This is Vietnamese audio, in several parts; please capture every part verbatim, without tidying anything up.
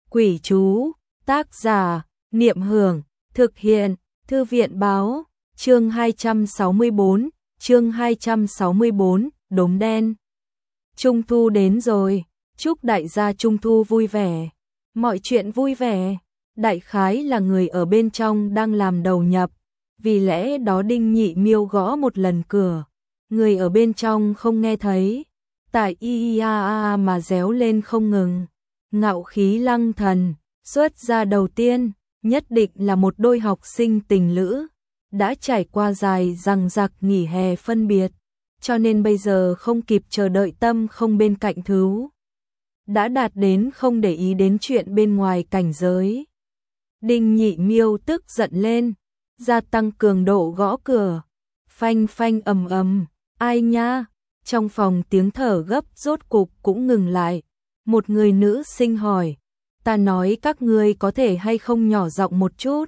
Quỷ chú, tác giả, Niệm Hưởng, thực hiện, Thư viện báo, chương hai trăm sáu mươi tư, chương hai trăm sáu mươi tư, đốm đen. Trung thu đến rồi, chúc đại gia Trung thu vui vẻ, mọi chuyện vui vẻ, đại khái là người ở bên trong đang làm đầu nhập, vì lẽ đó Đinh Nhị Miêu gõ một lần cửa, người ở bên trong không nghe thấy, tại i a a mà réo lên không ngừng. Ngạo khí lăng thần, xuất ra đầu tiên, nhất định là một đôi học sinh tình lữ, đã trải qua dài dằng dặc nghỉ hè phân biệt, cho nên bây giờ không kịp chờ đợi tâm không bên cạnh thứ. Đã đạt đến không để ý đến chuyện bên ngoài cảnh giới. Đinh Nhị Miêu tức giận lên, gia tăng cường độ gõ cửa, phanh phanh ầm ầm, ai nha, trong phòng tiếng thở gấp rốt cục cũng ngừng lại. Một người nữ sinh hỏi, ta nói các ngươi có thể hay không nhỏ giọng một chút.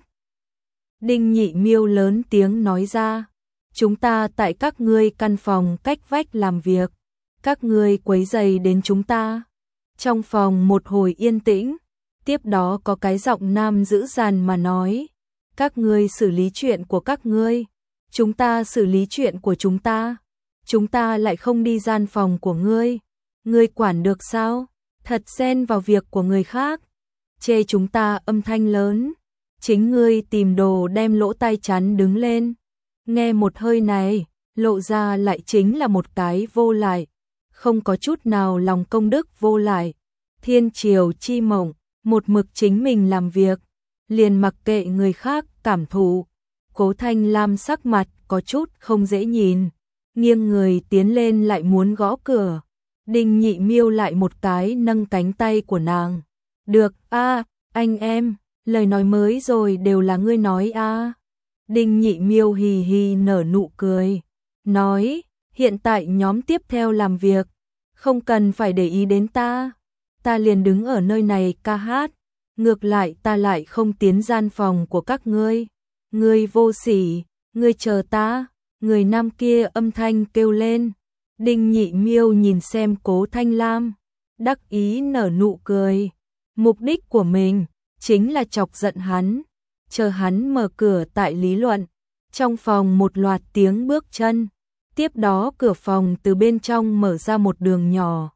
Đinh Nhị Miêu lớn tiếng nói ra, chúng ta tại các ngươi căn phòng cách vách làm việc, các ngươi quấy rầy đến chúng ta. Trong phòng một hồi yên tĩnh, tiếp đó có cái giọng nam dữ dằn mà nói, các ngươi xử lý chuyện của các ngươi, chúng ta xử lý chuyện của chúng ta, chúng ta lại không đi gian phòng của ngươi, ngươi quản được sao? Thật xen vào việc của người khác, chê chúng ta âm thanh lớn, chính ngươi tìm đồ đem lỗ tai chắn đứng lên. Nghe một hơi này, lộ ra lại chính là một cái vô lại, không có chút nào lòng công đức vô lại. Thiên triều chi mộng, một mực chính mình làm việc, liền mặc kệ người khác cảm thụ. Cố Thanh Lam sắc mặt có chút không dễ nhìn, nghiêng người tiến lên lại muốn gõ cửa. Đinh Nhị Miêu lại một cái nâng cánh tay của nàng. Được a, à, anh em, lời nói mới rồi đều là ngươi nói a. À. Đinh Nhị Miêu hì hì nở nụ cười, nói, hiện tại nhóm tiếp theo làm việc, không cần phải để ý đến ta, ta liền đứng ở nơi này ca hát, ngược lại ta lại không tiến gian phòng của các ngươi. Ngươi vô sỉ, ngươi chờ ta, người nam kia âm thanh kêu lên. Đinh Nhị Miêu nhìn xem Cố Thanh Lam, đắc ý nở nụ cười. Mục đích của mình chính là chọc giận hắn, chờ hắn mở cửa tại lý luận. Trong phòng một loạt tiếng bước chân, tiếp đó cửa phòng từ bên trong mở ra một đường nhỏ.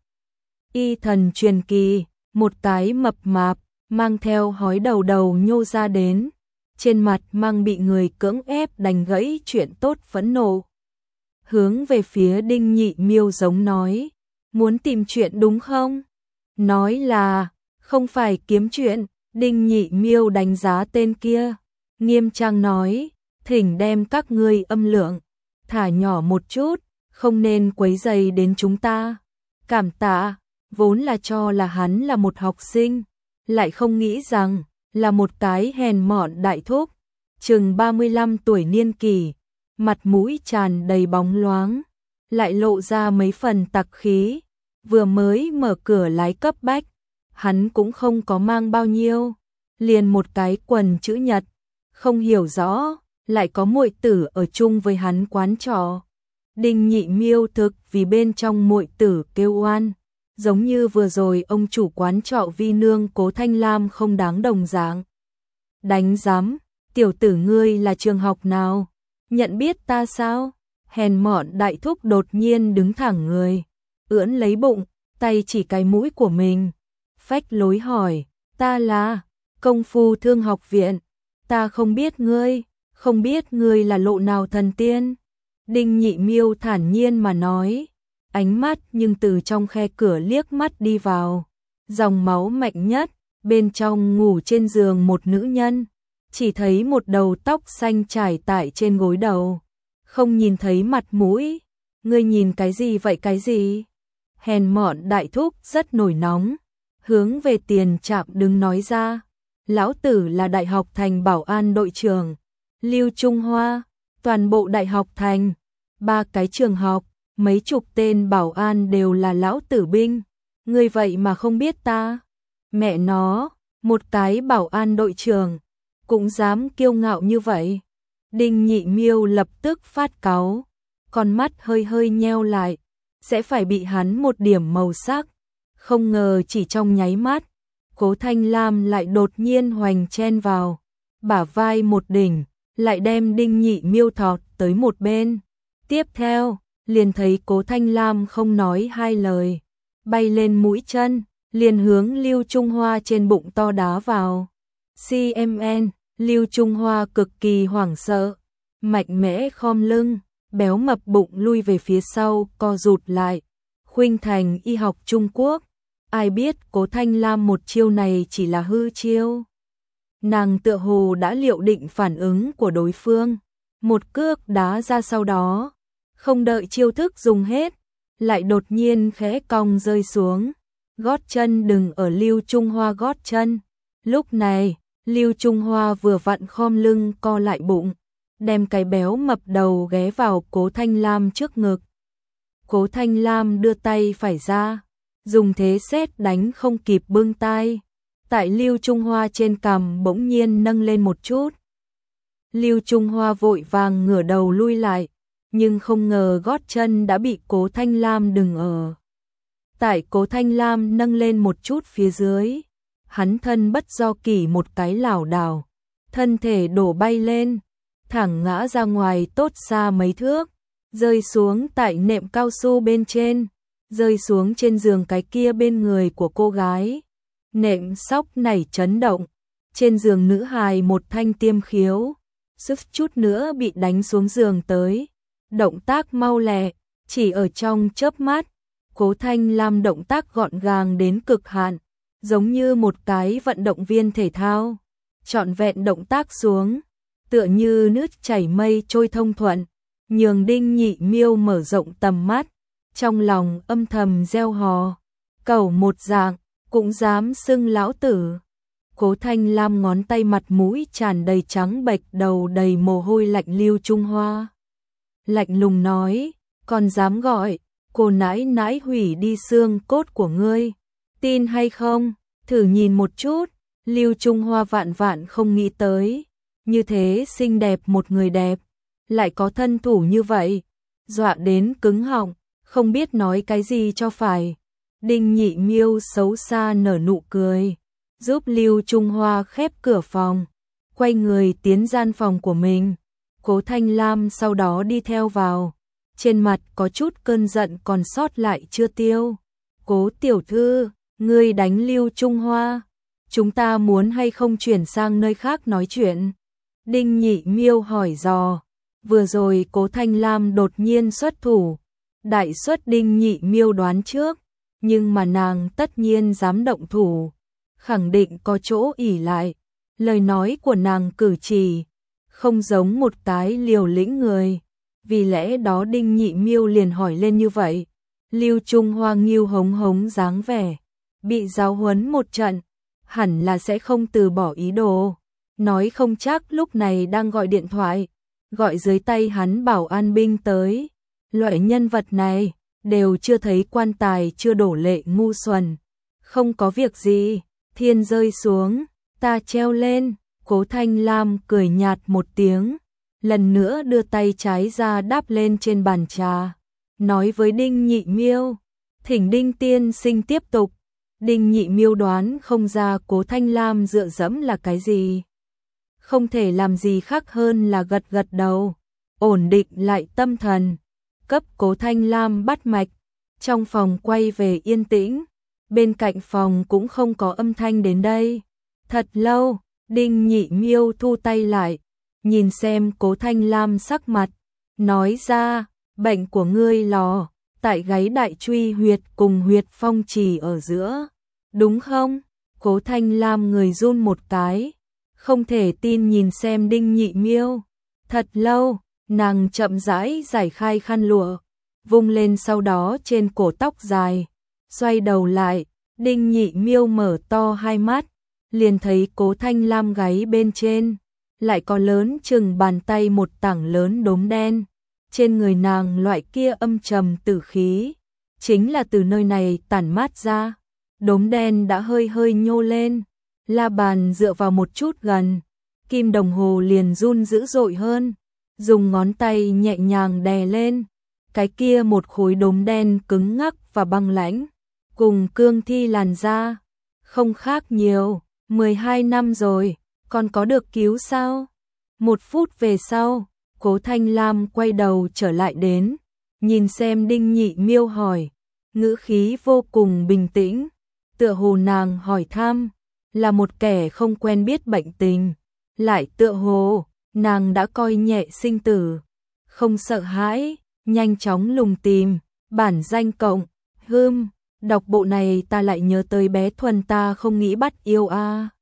Y thần truyền kỳ, một cái mập mạp, mang theo hói đầu đầu nhô ra đến, trên mặt mang bị người cưỡng ép đánh gãy chuyện tốt phẫn nộ. Hướng về phía Đinh Nhị Miêu giống nói, muốn tìm chuyện đúng không? Nói là, không phải kiếm chuyện. Đinh Nhị Miêu đánh giá tên kia, nghiêm trang nói, thỉnh đem các ngươi âm lượng thả nhỏ một chút, không nên quấy rầy đến chúng ta. Cảm tạ, vốn là cho là hắn là một học sinh, lại không nghĩ rằng là một cái hèn mọn đại thúc, chừng ba mươi lăm tuổi niên kỷ. Mặt mũi tràn đầy bóng loáng, lại lộ ra mấy phần tặc khí, vừa mới mở cửa lái cấp bách, hắn cũng không có mang bao nhiêu, liền một cái quần chữ nhật, không hiểu rõ, lại có muội tử ở chung với hắn quán trọ. Đinh Nhị Miêu thực vì bên trong muội tử kêu oan, giống như vừa rồi ông chủ quán trọ Vi Nương Cố Thanh Lam không đáng đồng dạng. Đánh giám, tiểu tử ngươi là trường học nào? Nhận biết ta sao? Hèn mọn đại thúc đột nhiên đứng thẳng người, ưỡn lấy bụng, tay chỉ cái mũi của mình, phách lối hỏi, ta là Công Phu Thương Học Viện, ta không biết ngươi, không biết ngươi là lộ nào thần tiên. Đinh Nhị Miêu thản nhiên mà nói, ánh mắt nhưng từ trong khe cửa liếc mắt đi vào, dòng máu mạnh nhất, bên trong ngủ trên giường một nữ nhân. Chỉ thấy một đầu tóc xanh trải tại trên gối đầu, không nhìn thấy mặt mũi. Ngươi nhìn cái gì vậy cái gì? Hèn mọn đại thúc rất nổi nóng, hướng về tiền trạm đứng nói ra, lão tử là Đại học Thành bảo an đội trưởng, Lưu Trung Hoa, toàn bộ Đại học Thành, ba cái trường học, mấy chục tên bảo an đều là lão tử binh, ngươi vậy mà không biết ta? Mẹ nó, một cái bảo an đội trưởng cũng dám kiêu ngạo như vậy. Đinh Nhị Miêu lập tức phát cáu, con mắt hơi hơi nheo lại, sẽ phải bị hắn một điểm màu sắc. Không ngờ chỉ trong nháy mắt, Cố Thanh Lam lại đột nhiên hoành chen vào, bả vai một đỉnh, lại đem Đinh Nhị Miêu thọt tới một bên. Tiếp theo, liền thấy Cố Thanh Lam không nói hai lời, bay lên mũi chân, liền hướng Lưu Trung Hoa trên bụng to đá vào. xê em en, Lưu Trung Hoa cực kỳ hoảng sợ, mạnh mẽ khom lưng, béo mập bụng lui về phía sau, co rụt lại. Khuynh Thành y học Trung Quốc, ai biết Cố Thanh Lam một chiêu này chỉ là hư chiêu. Nàng tựa hồ đã liệu định phản ứng của đối phương, một cước đá ra, sau đó, không đợi chiêu thức dùng hết, lại đột nhiên khẽ cong rơi xuống, gót chân đừng ở Lưu Trung Hoa gót chân. Lúc này, Lưu Trung Hoa vừa vặn khom lưng co lại bụng, đem cái béo mập đầu ghé vào Cố Thanh Lam trước ngực. Cố Thanh Lam đưa tay phải ra, dùng thế sét đánh không kịp bưng tay, tại Lưu Trung Hoa trên cằm bỗng nhiên nâng lên một chút. Lưu Trung Hoa vội vàng ngửa đầu lui lại, nhưng không ngờ gót chân đã bị Cố Thanh Lam đừng ở. Tại Cố Thanh Lam nâng lên một chút phía dưới, hắn thân bất do kỷ một cái lảo đảo, thân thể đổ bay lên, thẳng ngã ra ngoài tốt xa mấy thước, rơi xuống tại nệm cao su bên trên, rơi xuống trên giường cái kia bên người của cô gái. Nệm sóc nảy chấn động, trên giường nữ hài một thanh tiêm khiếu, suýt chút nữa bị đánh xuống giường tới. Động tác mau lẹ, chỉ ở trong chớp mắt, Cố Thanh Lam động tác gọn gàng đến cực hạn, giống như một cái vận động viên thể thao, trọn vẹn động tác xuống, tựa như nước chảy mây trôi thông thuận, nhường Đinh Nhị Miêu mở rộng tầm mắt, trong lòng âm thầm gieo hò, cẩu một dạng, cũng dám xưng lão tử. Cố Thanh Lam ngón tay mặt mũi tràn đầy trắng bệch, đầu đầy mồ hôi lạnh Lưu Trung Hoa. Lạnh lùng nói, còn dám gọi, cô nãi nãi hủy đi xương cốt của ngươi, tin hay không, thử nhìn một chút. Lưu Trung Hoa vạn vạn không nghĩ tới, như thế xinh đẹp một người đẹp, lại có thân thủ như vậy, dọa đến cứng họng, không biết nói cái gì cho phải. Đinh Nhị Miêu xấu xa nở nụ cười, giúp Lưu Trung Hoa khép cửa phòng, quay người tiến gian phòng của mình. Cố Thanh Lam sau đó đi theo vào, trên mặt có chút cơn giận còn sót lại chưa tiêu. Cố tiểu thư, ngươi đánh Lưu Trung Hoa, chúng ta muốn hay không chuyển sang nơi khác nói chuyện? Đinh Nhị Miêu hỏi dò, vừa rồi Cố Thanh Lam đột nhiên xuất thủ, đại suất Đinh Nhị Miêu đoán trước, nhưng mà nàng tất nhiên dám động thủ, khẳng định có chỗ ỷ lại, lời nói của nàng cử chỉ không giống một cái liều lĩnh người, vì lẽ đó Đinh Nhị Miêu liền hỏi lên như vậy. Lưu Trung Hoa nghiêu hống hống dáng vẻ, bị giáo huấn một trận, hẳn là sẽ không từ bỏ ý đồ, nói không chắc lúc này đang gọi điện thoại, gọi dưới tay hắn bảo an binh tới. Loại nhân vật này đều chưa thấy quan tài chưa đổ lệ ngu xuẩn. Không có việc gì, thiên rơi xuống, ta treo lên. Cố Thanh Lam cười nhạt một tiếng, lần nữa đưa tay trái ra đáp lên trên bàn trà, nói với Đinh Nhị Miêu, thỉnh Đinh tiên sinh tiếp tục. Đinh Nhị Miêu đoán không ra Cố Thanh Lam dựa dẫm là cái gì, không thể làm gì khác hơn là gật gật đầu, ổn định lại tâm thần, cấp Cố Thanh Lam bắt mạch. Trong phòng quay về yên tĩnh, bên cạnh phòng cũng không có âm thanh đến đây. Thật lâu, Đinh Nhị Miêu thu tay lại, nhìn xem Cố Thanh Lam sắc mặt, nói ra, bệnh của ngươi lò, tại gáy đại truy huyệt cùng huyệt phong trì ở giữa, đúng không? Cố Thanh Lam người run một cái, không thể tin nhìn xem Đinh Nhị Miêu. Thật lâu, nàng chậm rãi giải khai khăn lụa, vung lên, sau đó trên cổ tóc dài, xoay đầu lại, Đinh Nhị Miêu mở to hai mắt, liền thấy Cố Thanh Lam gáy bên trên, lại có lớn chừng bàn tay một tảng lớn đốm đen, trên người nàng loại kia âm trầm tử khí, chính là từ nơi này tản mát ra. Đốm đen đã hơi hơi nhô lên, la bàn dựa vào một chút gần, kim đồng hồ liền run dữ dội hơn, dùng ngón tay nhẹ nhàng đè lên, cái kia một khối đốm đen cứng ngắc và băng lãnh, cùng cương thi làn da, Không khác nhiều, mười hai năm rồi, còn có được cứu sao? Một phút về sau, Cố Thanh Lam quay đầu trở lại đến, nhìn xem Đinh Nhị Miêu hỏi, ngữ khí vô cùng bình tĩnh, tựa hồ nàng hỏi thăm, là một kẻ không quen biết bệnh tình, lại tựa hồ, nàng đã coi nhẹ sinh tử, không sợ hãi, nhanh chóng lùng tìm, bản danh cộng, hưm, đọc bộ này ta lại nhớ tới bé Thuần ta không nghĩ bắt yêu a.